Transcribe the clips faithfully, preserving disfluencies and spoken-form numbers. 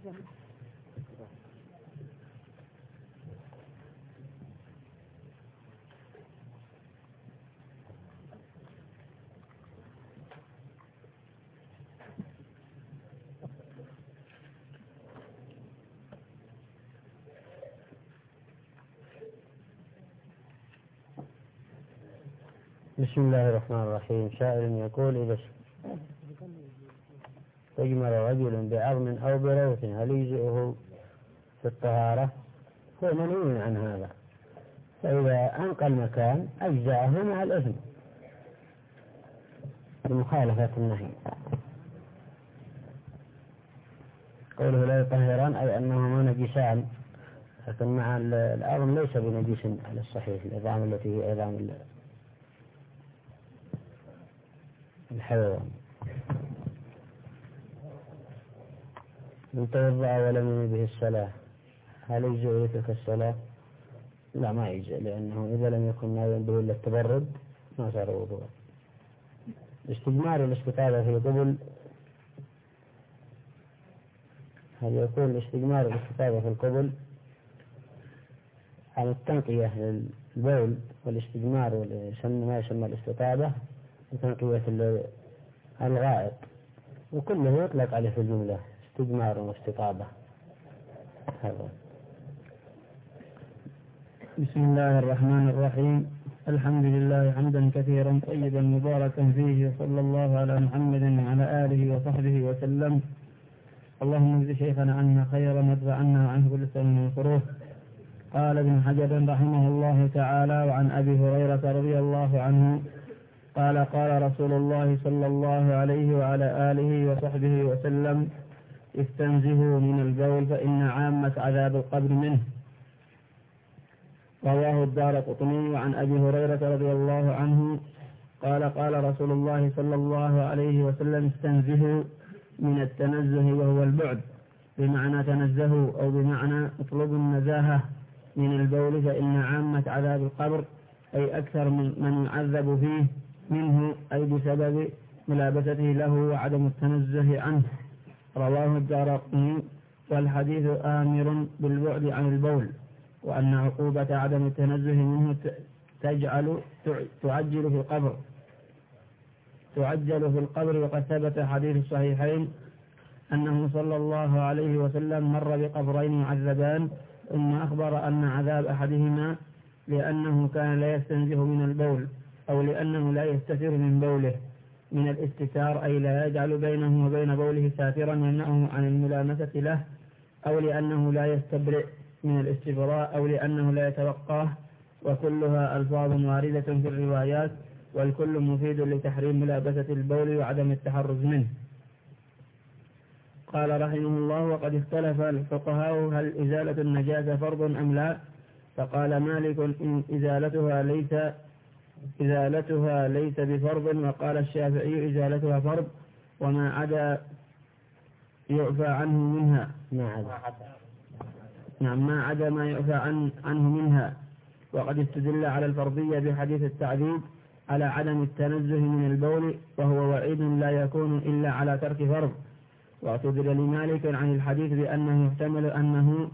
بسم الله الرحمن الرحيم. سائل يقول: إذا استجمر رجل بعظم أو بروث هل يجزئه في الطهارة؟ هو منهي عن هذا، فإذا أنقى المكان أجزأه مع الإثم بمخالفة النهي. قوله لا يطهران أي أنهما نجسان، لكن مع العظم ليس بنجس على الصحيح، العظام التي هي عظام الحيوان. من توضأ ولم ينوي به الصلاة هل يجزئ تلك الصلاة؟ لا، ما يجزئ، لأنه إذا لم يكن ناويا به إلا التبرد ما صار وضوء. استجمار الاستتابة في القبل، هل يكون الاستجمار الاستتابة في القبل عن التنقية للبول، والاستجمار ما يسمى الاستتابة تنقية الغائط، وكله يطلق عليه في الجملة استجمار واستطابة. هذا. بسم الله الرحمن الرحيم. الحمد لله حمدا كثيرا طيبا مباركا فيه، وصلى الله على محمد وعلى آله وصحبه وسلم. اللهم اجز شيخنا عنا خيرا وادفع عنا وعنه كل سوء ومكروه. قال ابن حجر رحمه الله تعالى: وعن أبي هريرة رضي الله عنه قال: قال رسول الله صلى الله عليه وعلى آله وصحبه وسلم: استنزهوا من البول فإن عامة عذاب القبر منه. رواه الدارقطني. عن أبي هريرة رضي الله عنه قال: قال رسول الله صلى الله عليه وسلم: استنزهوا من التنزه وهو البعد، بمعنى تنزهوا، أو بمعنى اطلبوا النزاهة من البول، فإن عامة عذاب القبر أي أكثر من من يعذب فيه منه، أي بسبب ملابسته له وعدم التنزه عنه. رواه الدارقطني. والحديث آمر بالبعد عن البول، وأن عقوبة عدم التنزه منه تجعل تعجل في القبر تعجل في القبر وقد ثبت حديث الصحيحين أنه صلى الله عليه وسلم مر بقبرين يعذبان، ثم أخبر أن عذاب أحدهما لأنه كان لا يستنزه من البول، أو لأنه لا يستتر من بوله من الاستتار، أي لا يجعل بينه وبين بوله ساترا يمنعه عن الملامسة له، أو لأنه لا يستبرئ من الاستبراء، أو لأنه لا يتوقاه. وكلها ألفاظ واردة في الروايات، والكل مفيد لتحريم ملابسة البول وعدم التحرز منه. قال رحمه الله: وقد اختلف الفقهاء هل إزالة النجاسة فرض أم لا؟ فقال مالك: إن إزالتها ليس إزالتها ليس بفرض، وقال الشافعي: إزالتها فرض، وما عدا يعفى عنه منها. ما عدا نعم ما عدا ما يعفى عن عنه منها. وقد استدل على الفرضية بحديث التعذيب على عدم التنزه من البول، وهو وعيد لا يكون إلا على ترك فرض. واعتذر لمالك عن الحديث بأنه يحتمل أنه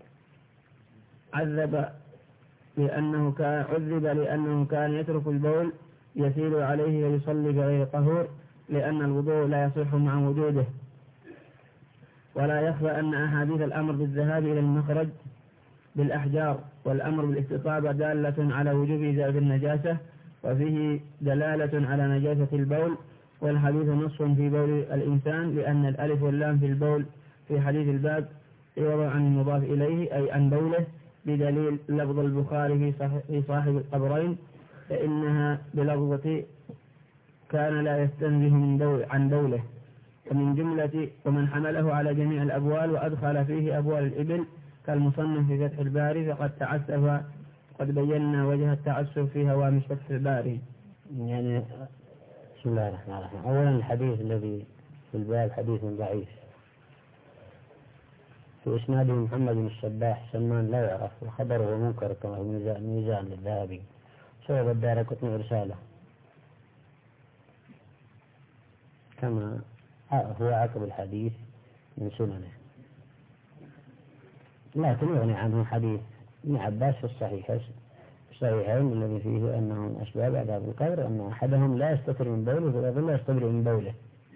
عذب لأنه كان عذب لأنه كان يترك البول يسير عليه ويصلي بغير طهور، لأن الوضوء لا يصح مع وجوده. ولا يخفى أن أحاديث الأمر بالذهاب إلى المخرج بالأحجار والأمر بالاستطابة دالة على وجوب إزالة النجاسة، وفيه دلالة على نجاسة البول، والحديث نص في بول الإنسان، لأن الألف واللام في البول في حديث الباب يوضع عن المضاف إليه أي عن بوله، بدليل لفظ البخاري في صاحب القبرين فإنها بلفظة كان لا يستنزه من بول عن بوله. ومن جملة ومن حمله على جميع الأبوال وأدخل فيه أبوال الإبل كالمصنف في فتح الباري فقد تعسف، قد بينا وجه التعسف في هوامش فتح الباري. يعني بسم الله الرحمن الرحيم. أولا الحديث الذي في الباب حديث ضعيف، في إسناده محمد بن الصباح سمان لا يعرف، وخبره منكر كما هو ميزان للذهبي، سبب الدارقطني إرساله كما هو عقب الحديث من سننه. لكن يغني عنه حديث ابن عباس في الصحيح الصحيحين الذي فيه أنه من أسباب عذاب القبر أن أحدهم لا يستتر من بوله فيظل يستبرئ من بوله.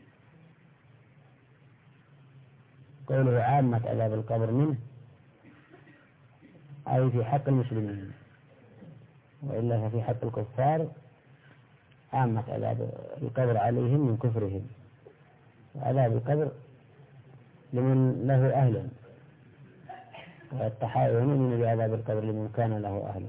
قوله عامة عذاب القبر منه أي في حق المسلمين، وإلا ففي حق الكفار عامة عذاب القبر عليهم من كفرهم. وعذاب القبر لمن له أهل، والتحايون من بعذاب القبر لمن كان له أهل،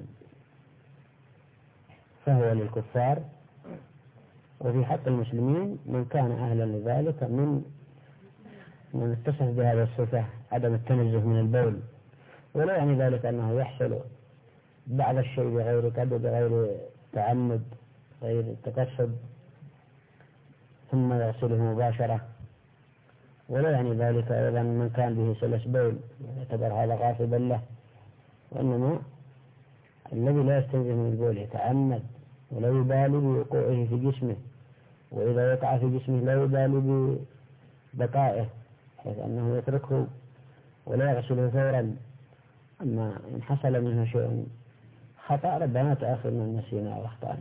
فهو للكفار. وفي حق المسلمين من كان أهلا لذلك من من اتصف بهذا الصفة عدم التنزه من البول، ولا يعني ذلك أنه يحصل بعض الشيء بغير قدر بغير تعمد غير تقصد ثم يغسله مباشرة، ولا يعني ذلك أيضا من كان به سلس بول يعتبر هذا غاصبا له، وإنما الذي لا يستنزه من البول يتعمد ولا يبالي بوقوعه في جسمه، وإذا وقع في جسمه لا يبالي ببقائه حيث أنه يتركه ولا يغسله فورا. أما إن حصل منه شيء خطأ ربما تأخر من نسينا أو أخطأنا.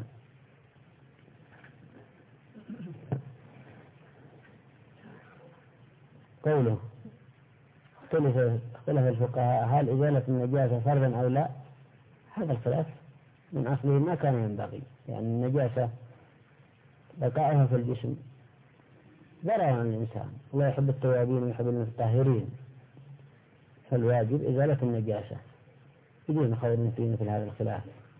قوله اختلف اختلف الفقهاء هل إزالة النجاسة فرضا أو لا؟ هذا الخلاف من أصله ما كان ينبغي، يعني النجاسة بقائها في الجسم ضرر عن الإنسان، الله يحب التوابين ويحب المتطهرين، فالواجب إزالة النجاسة بدون خوض في مثل هذا الخلاف.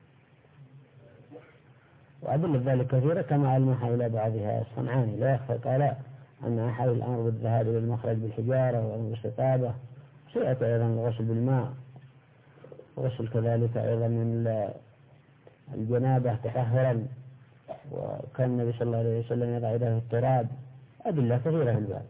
وأدلة ذلك كثيرة كما ألمح إلى بعضها الصنعاني لا يخفى قال أن أحد الأمر بالذهاب إلى المخرج بالحجارة والأمر بالاستطابة، سيأتي أيضا الغسل بالماء، وغسل كذلك أيضا من الجنابة تطهرا، وكان النبي صلى الله عليه وسلم يضع يده في التراب، أدلة كثيرة في الباب.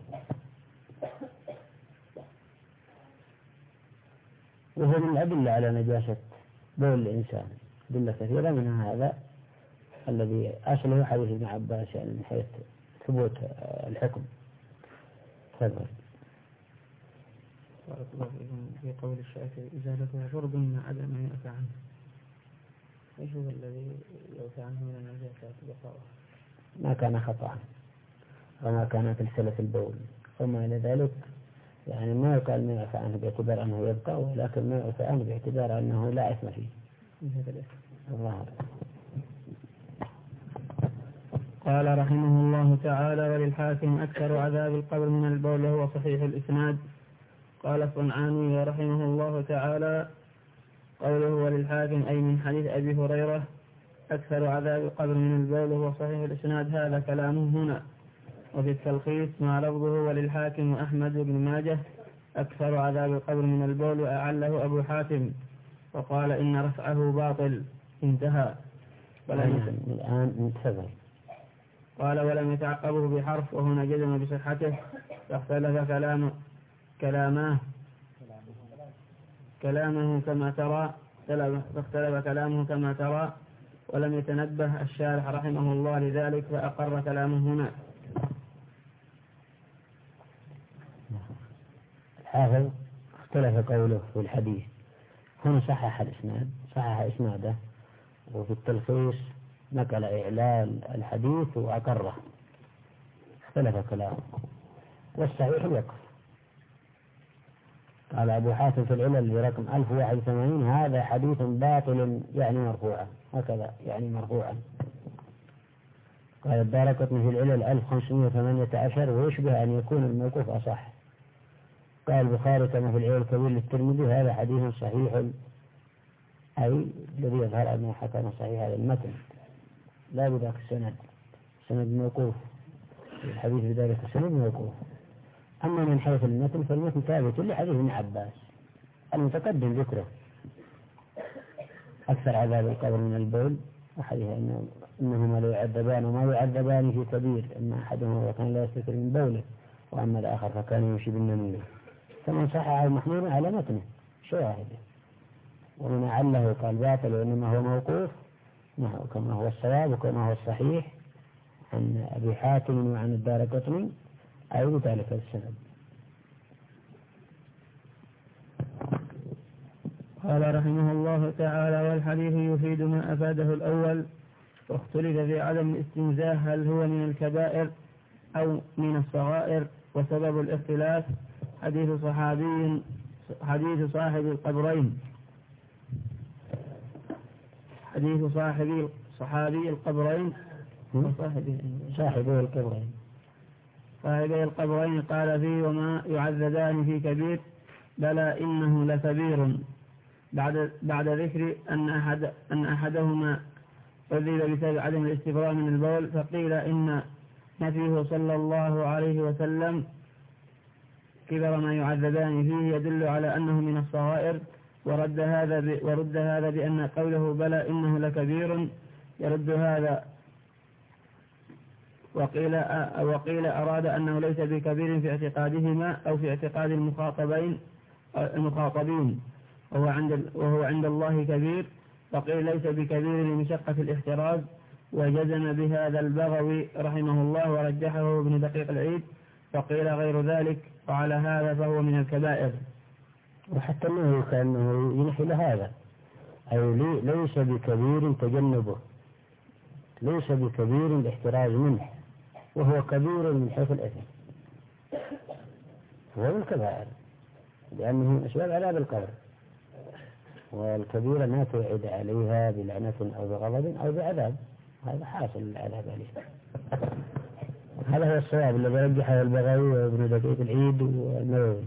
وهو من الأدلة على نجاسة بول الإنسان أدلة كثيرة، منها هذا الذي أصله حديث ابن عباس يعني من حيث ثبوت الحكم. تفضل. بارك الله فيكم. في قول الشافعي إزالتها فرض ما عدا ما يعفى عنه، ايش هو الذي يعفى عنه من النجاسات بقاؤها؟ ما كان خطأ وما كان تلسلة البول وما إلى ذلك، يعني ما يقال ما يعفى عنه باعتبار أنه يبقى، ولكن ما يعفى عنه باعتبار أنه لا إثم فيه. الله. قال رحمه الله تعالى: وللحاكم أكثر عذاب القبر من البول وهو صحيح الإسناد. قال الصنعاني رحمه الله تعالى: قوله وللحاكم أي من حديث أبي هريرة أكثر عذاب القبر من البول وهو صحيح الإسناد، هذا كلامه هنا. وفي التلخيص مع لفظه وللحاكم وأحمد بن ماجه أكثر عذاب القبر من البول، وأعله أبو حاتم وقال إن رفعه باطل، انتهى. الآن انتهى. قال ولم يتعقبه بحرف، وهنا جزم بصحته، فاختلف كلام كلامه كلامه كما ترى فاختلف كلامه كما ترى ولم يتنبه الشارح رحمه الله لذلك، فأقر كلامه هنا. الحافظ اختلف قوله في الحديث، هنا صحح الإسناد صحح إسناده، وفي التلخيص نقل إعلال الحديث وأقره، اختلف كلامه، والصحيح الوقف. قال أبو حاتم في العلل برقم ألف وواحد وثمانين هذا حديث باطل يعني مرفوعا، هكذا يعني مرفوعا. قال الدارقطني في العلل ألف وخمسمائة وثمانية عشر ويشبه أن يكون الموقوف أصح. قال البخاري كما في العلل الكبير للترمذي هذا حديث صحيح، أي الذي يظهر أنه حكم صحيح هذا المتن لا بذاك السند، سند موقوف، الحديث بذلك السند موقوف. أما من حيث المتن فالمتن ثابت لحديث ابن عباس المتقدم ذكره أكثر عذاب القبر من البول، وحديث إنه إنهما لا يعذبان وما يعذبان في كبير، إما أحدهما وكان لا يستتر من بوله وأما الآخر فكان يمشي بالنميمة. فمن صححه محمول على متنه شواهده، ومن أعله قال باطل وإنما هو موقوف كما هو الصواب وكما هو الصحيح عن أبي حاتم وعن الدارقطني أي بذلك السند. قال رحمه الله تعالى: والحديث يفيد ما أفاده الأول، واختلف في عدم الاستنزاه هل هو من الكبائر أو من الصغائر. وسبب الاختلاف حديث صحابي حديث صاحب القبرين حديث صاحبي صحابي القبرين وصاحبي صاحبي القبرين صاحبي القبرين قال فيه: وما يعذبان في كبير، بلى إنه لكبير، بعد بعد ذكر أن أحد أن أحدهما عذب بسبب عدم الاستبراء من البول، فقيل إن نفيه صلى الله عليه وسلم كبر ما يعذبان فيه يدل على أنه من الصغائر، ورد هذا ب... ورد هذا بأن قوله بلى إنه لكبير يرد هذا. وقيل أ... وقيل أراد أنه ليس بكبير في اعتقادهما أو في اعتقاد المخاطبين المخاطبين وهو عند وهو عند الله كبير، وقيل ليس بكبير لمشقة الاحتراز. وجزم بهذا البغوي رحمه الله ورجحه ابن دقيق العيد، وقيل غير ذلك، وعلى هذا فهو من الكبائر. وحتى أنه كأنه ينحي لهذا، أي ليس بكبير تجنبه، ليس بكبير الاحتراز منه، وهو كبير من حيث الإثم، هو من الكبائر لأنه من أسباب عذاب القبر، والكبيرة ما توعد عليها بلعنة أو بغضب أو بعذاب، هذا حاصل العذاب عليه. هذا هو الصواب الذي رجحه البغوي وابن دقيق العيد والنووي.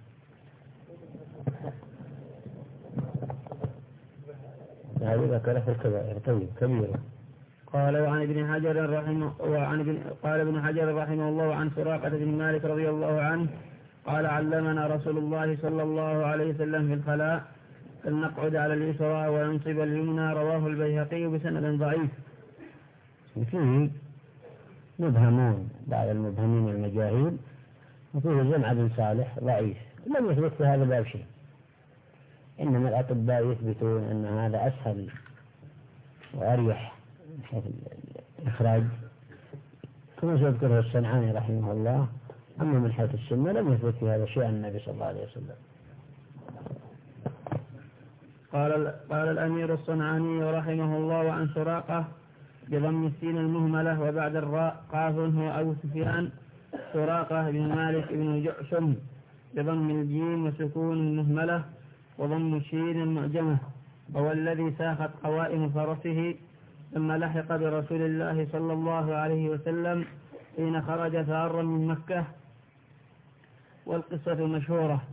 هذا ذكر في الكبائر. طيب كبيرة. قال وعن ابن حجر رحمه وعن ابن قال ابن حجر رحمه الله عن سراقة بن مالك رضي الله عنه قال: علمنا رسول الله صلى الله عليه وسلم في الخلاء أن نقعد على اليسرى وينصب اليمنى، رواه البيهقي بسند ضعيف. فيه مبهمون بعض المبهمين المجاهيل، وفيه جمع بن صالح ضعيف لم يثبت في هذا الباب شيء، إنما الأطباء يثبتون أن هذا أسهل وأريح من حيث الإخراج كما سيذكره الصنعاني رحمه الله. أما من حيث السنة لم يثبت في هذا شيء عن النبي صلى الله عليه وسلم. قال قال الأمير الصنعاني رحمه الله عن سراقة بضم السين المهملة وبعد الراء قاف هو أبو سفيان، سراقة بن مالك بن جعشم بضم الجيم وسكون المهملة وضم الشين المعجمة، وهو الذي ساخت قوائم فرسه ثم لحق برسول الله صلى الله عليه وسلم حين خرج فارا من مكة، والقصة مشهورة.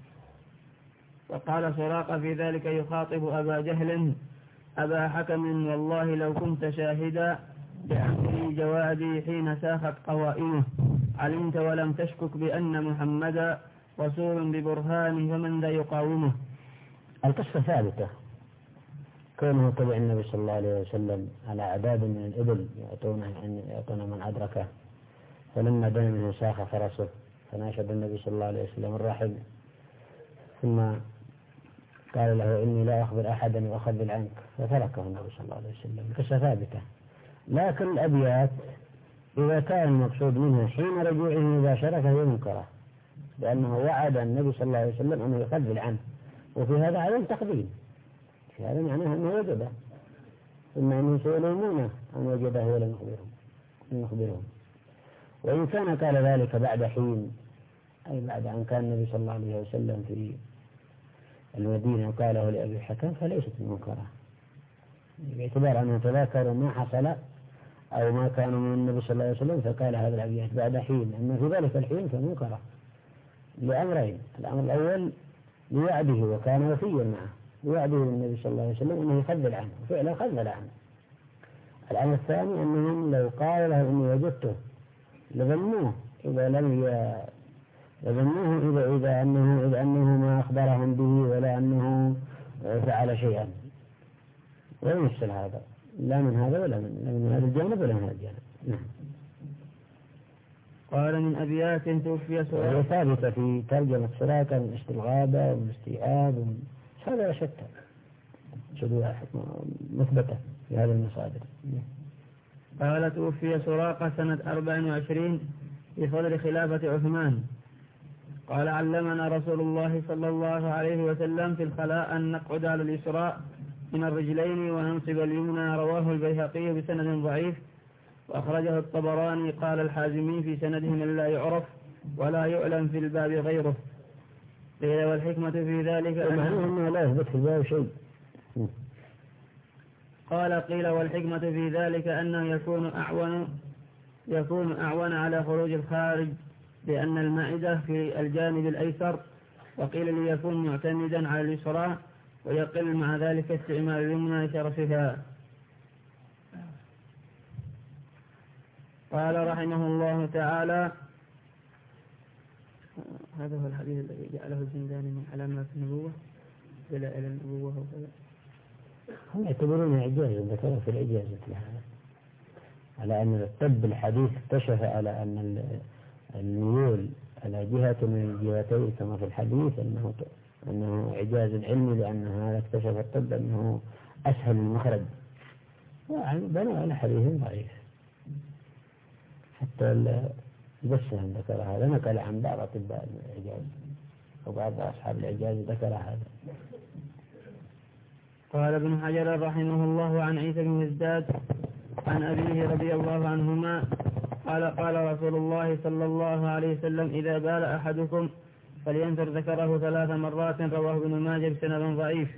وقال سراقة في ذلك يخاطب أبا جهل: أبا حكم، والله لو كنت شاهدا بأمري جوادي حين ساخت قوائمه، علمت ولم تشكك بأن محمدا رسول ببرهان، فمن ذا يقاومه. القصة ثابتة، كونه تبع النبي صلى الله عليه وسلم على عداد من الإبل يعطونه يعطون من أدركه، فلما دنا منه ساخ فرسه فناشد النبي صلى الله عليه وسلم الراحل، ثم قال له: إني لا أخبر أحدا وأخذل عنك، فتركه النبي صلى الله عليه وسلم. القصة ثابتة، لكن الأبيات إذا كان المقصود منها حين رجوعه مباشرة فهي منكرة، لأنه وعد النبي صلى الله عليه وسلم أنه يخذل عنه، وفي هذا عدم تقديم، في هذا معناه أنه وجده، ثم أنه سيلومونه أن وجده ولم يخبرهم يخبرهم. وإن كان قال ذلك بعد حين، أي بعد أن كان النبي صلى الله عليه وسلم في المدينة وقاله لأبي حكم، فليست منكرة، باعتبار أنه تذاكر ما حصل أو ما كانوا من النبي صلى الله عليه وسلم فقال هذا الأبيات بعد حين. أما في ذلك الحين فمنكرة لأمرين: الأمر الأول لوعده وكان وفيا معه، لوعده النبي صلى الله عليه وسلم أنه يخذل عنه، وفعلا خذل عنه. الأمر الثاني أنهم لو قال له إني وجدته لظنوه إذا لم ي... لظنوه إذا إذا أنه إذا أنه ما أخبرهم به ولا أنه فعل شيئا، ويمثل هذا لا من هذا ولا من, من هذا الجانب ولا من هذا الجانب. نعم. قال من أبيات توفي سراقة، ثابتة في ترجمة سراقة من استغابة والاستيعاب، هذا شتى شدوها مثبتة في هذه المصادر. قال توفي سراقة سنة أربع وعشرين بفضل خلافة عثمان، قال علمنا رسول الله صلى الله عليه وسلم في الخلاء أن نقعد على اليسراء من الرجلين وننصب اليمنى. رواه البيهقي بسند ضعيف وأخرجه الطبراني. قال الحازمي في سنده من لا يعرف ولا يعلم في الباب غيره. قيل والحكمة في ذلك أنه لا يثبت في الباب شيء. قال قيل والحكمة في ذلك أنه يكون أعون يكون أعون على خروج الخارج لأن المعدة في الجانب الأيسر، وقيل ليكون معتمدا على اليسرى ويقل مع ذلك استعمال اليمنى لشرفها. قال رحمه الله تعالى: هذا هو الحديث الذي جعله الزنداني من علامات النبوة دلائل النبوة وكذا. هم يعتبرون إعجاز، ذكروا في الإعجاز لهذا على أن الطب الحديث اكتشف على أن الميول على جهة من الجهتين كما في الحديث أنه أنه إعجاز علمي، لأن هذا اكتشف الطب أنه أسهل المخرج، بنوا على حديث ضعيف. حتى البسام ذكر هذا، نقل عن بعض أطباء الإعجاز وبعض أصحاب الإعجاز ذكر هذا. قال ابن حجر رحمه الله عن عيسى بن يزداد عن أبيه رضي الله عنهما قال قال رسول الله صلى الله عليه وسلم: إذا بال أحدكم فلينثر ذكره ثلاث مرات. رواه ابن ماجه بسند ضعيف.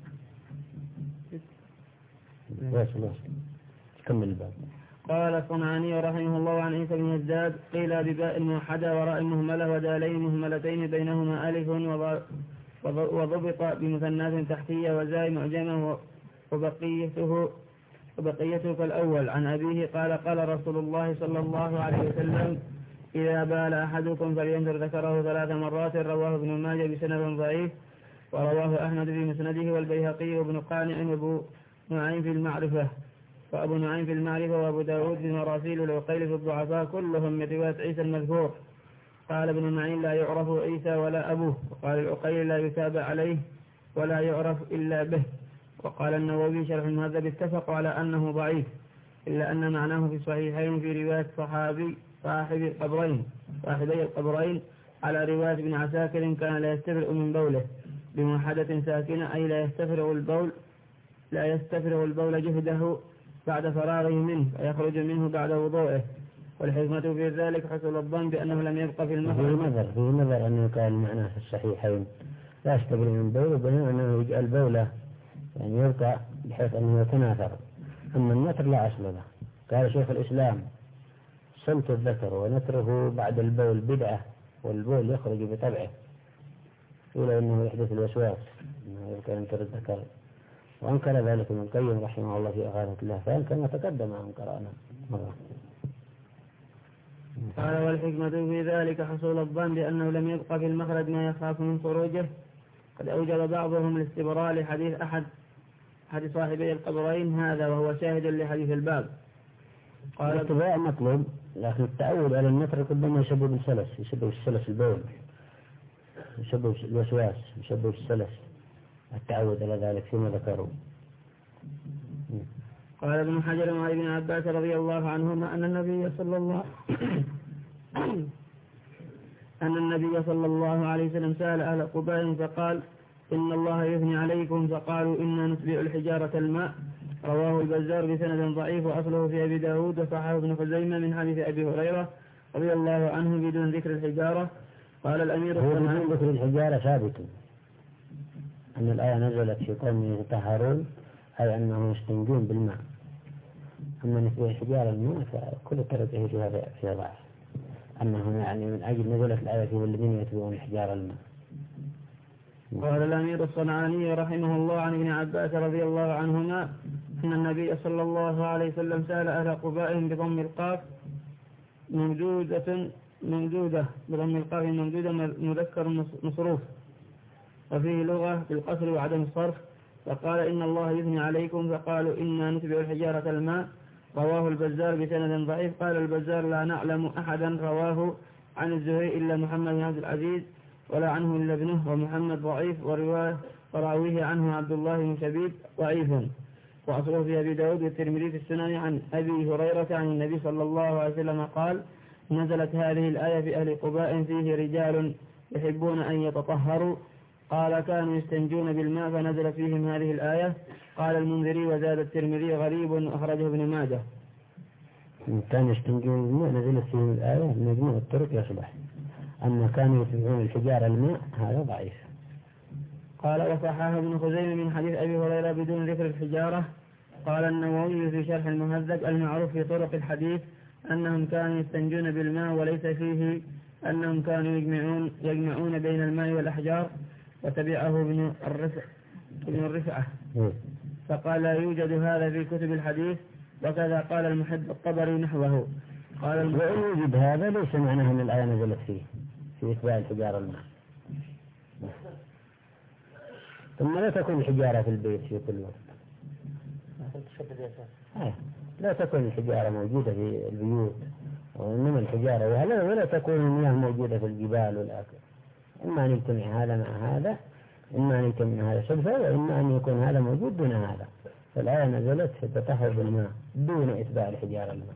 كمل الباب. قال الصنعاني رحمه الله عن عيسى بن يزداد: قيل بباء موحدة وراء مهملة ودالين مهملتين بينهما ألف وضبط بمثنات تحتية وزاي معجمة وبقيته وبقيته كالأول. عن أبيه قال قال رسول الله صلى الله عليه وسلم: إذا بال أحدكم فلينثر ذكره ثلاث مرات. رواه ابن ماجه بسند ضعيف ورواه أحمد في مسنده والبيهقي وابن قانع وابو نعيم في المعرفة وأبو نعيم في المعرفة وأبو داود في مراسيل والعقيل في الضعفاء كلهم من رواية عيسى المذكور. قال ابن معين: لا يعرف عيسى ولا أبوه. وقال العقيل: لا يتابع عليه ولا يعرف إلا به. وقال النووي شرح المهذب: اتفقوا على أنه ضعيف، إلا أن معناه في الصحيحين في رواية صحابي صاحب القبرين صاحبي القبرين على رواية ابن عساكر: كان لا يستفرغ من بوله بموحدة ساكنة، أي لا يستفرغ البول لا يستفرغ البول جهده بعد فراغه منه فيخرج منه بعد وضوءه. والحكمة في ذلك حصل الظن بأنه لم يبقى في المخرج. في نظر في نظر أنه كان معناه في الصحيحين لا يستفرغ من بوله، بينما أنه يجعل بوله يعني يبقى بحيث أنه يتناثر. أما النتر لا أصل له. قال شيخ الإسلام: صلت الذكر ونتره بعد البول بدعة، والبول يخرج بطبعه، إلى أنه يحدث الوسواس أنه يبقى ينتر الذكر. وأنكر ذلك ابن القيم رحمه الله في إغاثة الله، فإن كما تقدم أن قرأنا مرة. قال والحكمة في ذلك حصول الظن بأنه لم يبقى في المخرج ما يخاف من خروجه. قد أوجب بعضهم الاستبراء لحديث أحد حديث صاحبي القبرين هذا، وهو شاهد لحديث الباب. قال الاتباع مطلوب، لكن التعود على النتر قدما يسبب السلس، يسبب السلس البول، يسبب الوسواس، يسبب السلس. التعود على ذلك فيما ذكروا. قال ابن حجر وعن ابن عباس رضي الله عنهما أن النبي صلى الله أن النبي صلى الله عليه وسلم سأل أهل قباء فقال: إن الله يثني عليكم، فقالوا: إنا نتبع الحجارة الماء. رواه البزار بسند ضعيف وأصله في أبي داود وصححه ابن خزيمة من حديث أبي هريرة رضي الله عنه بدون ذكر الحجارة. قال الأمير هو بدون ذكر الحجارة ثابت أن الآية نزلت في قوم يتطهرون، أي أنهم يستنجون بالماء. أما نتبع الحجارة الماء فكل طريقه فيها فيها ضعف، أنه يعني من أجل نزلت الآية في الذين يتبعون الحجارة الماء. قال الأمير الصنعاني رحمه الله عن ابن عباس رضي الله عنهما أن النبي صلى الله عليه وسلم سأل أهل قباء بضم القاف ممدودة ممدودة بضم القاف ممدودة مذكر مصروف، وفيه لغة بالقصر وعدم الصرف. فقال: إن الله يثني عليكم، فقالوا: إنا نتبع الحجارة الماء. رواه البزار بسند ضعيف. قال البزار: لا نعلم أحدا رواه عن الزهري إلا محمد بن عبد العزيز، ولا عنه إلا ابنه، ومحمد ضعيف، ورواية وراويه عنه عبد الله بن شبيب ضعيف. وأصله في أبي داود والترمذي في السنن عن أبي هريرة عن النبي صلى الله عليه وسلم قال: نزلت هذه الآية في أهل قباء فيه رجال يحبون أن يتطهروا. قال كانوا يستنجون بالماء فنزل فيهم هذه الآية. قال المنذري وزاد الترمذي غريب أخرجه ابن ماجه. كانوا يستنجون بالماء نزلت فيهم الآية مجموع الطرق يصلح. أما كانوا يتبعون الحجارة الماء هذا ضعيف. قال وصححه ابن خزيمة من حديث أبي هريرة بدون ذكر الحجارة. قال النووي في شرح المهذب المعروف في طرق الحديث أنهم كانوا يستنجون بالماء وليس فيه أنهم كانوا يجمعون, يجمعون بين الماء والأحجار. وتبعه ابن الرفع ابن الرفعة فقال لا يوجد هذا في كتب الحديث. وكذا قال المحب الطبري نحوه. قال وإن يوجد هذا ليس معناه أن الآية نزلت فيه في إتباع الحجارة الماء. ثم لا تكون الحجارة في البيت في كل وقت. آه. لا تكون الحجارة موجودة في البيوت وإنما الحجارة وهلا ولا تكون المياه موجودة في الجبال والآكل. إما أن يجتمع هذا مع هذا إما أن يجتمع هذا صدفة وإما أن يكون هذا موجود دون هذا. فالآية نزلت في التطهر بالماء دون إتباع الحجارة الماء.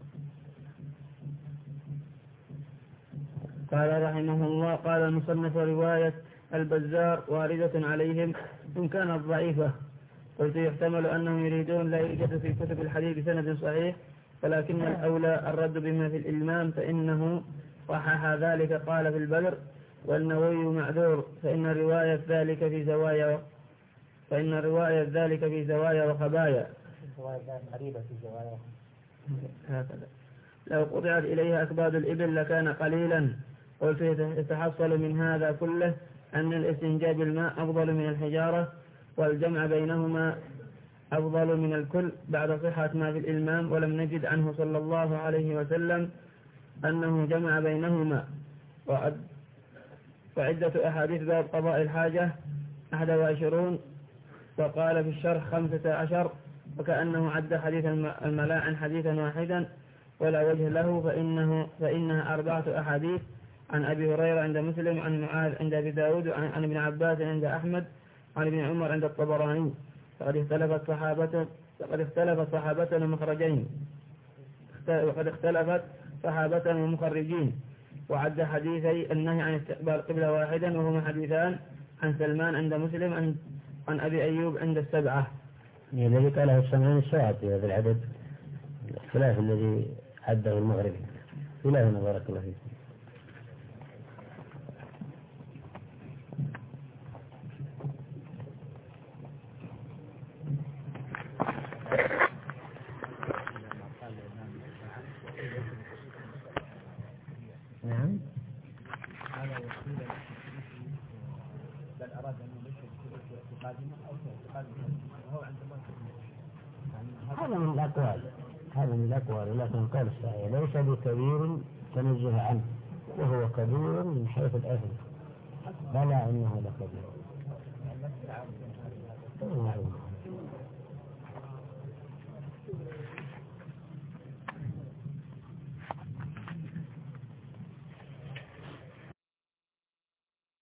قال رحمه الله قال المصنف رواية البزار واردة عليهم إن كانت ضعيفة. قلت يحتمل أنهم يريدون لا يوجد في كتب الحديث بسند صحيح ولكن الأولى الرد بما في الإلمام فإنه صحح ذلك قال في البدر. والنووي معذور فإن رواية ذلك في زوايا فإن رواية ذلك في زوايا وخبايا قريبة في زوايا. هكذا لو قطعت إليها أكباد الإبل لكان قليلا. قلت يتحصل من هذا كله أن الاستنجاء بالماء أفضل من الحجارة والجمع بينهما أفضل من الكل بعد صحة ما في الإلمام. ولم نجد عنه صلى الله عليه وسلم أنه جمع بينهما. وعدة أحاديث باب قضاء الحاجة أحد وعشرون وقال في الشرح خمسة عشر وكأنه عد حديث الملاعن حديثا واحدا ولا وجه له فإنه فإنها أربعة أحاديث عن أبي هريرة عند مسلم عن معاذ عند أبي داود عن ابن عباس عند أحمد عن ابن عمر عند الطبراني. فقد اختلفت صحابته فقد اختلفت صحابة ومخرجين وقد اختلفت صحابة ومخرجين. وعد حديثي النهي عن استقبال قبلة واحدا وهما حديثان عن سلمان عند مسلم عن, عن أبي أيوب عند السبعة. الذي قاله السمعان السواعد في هذا العدد الخلاف الذي عده المغربي. إلهنا بارك الله فيكم. نعم. هذا وسيلة بل أراد أن يمشي في اعتقادنا أو في اعتقادنا وهو عند الله هذا من الأقوال هذا من الأقوال لكن قال الصحيح ليس بكبير تنزه عنه وهو كبير من حيث الأثم بلى إنه لكبير.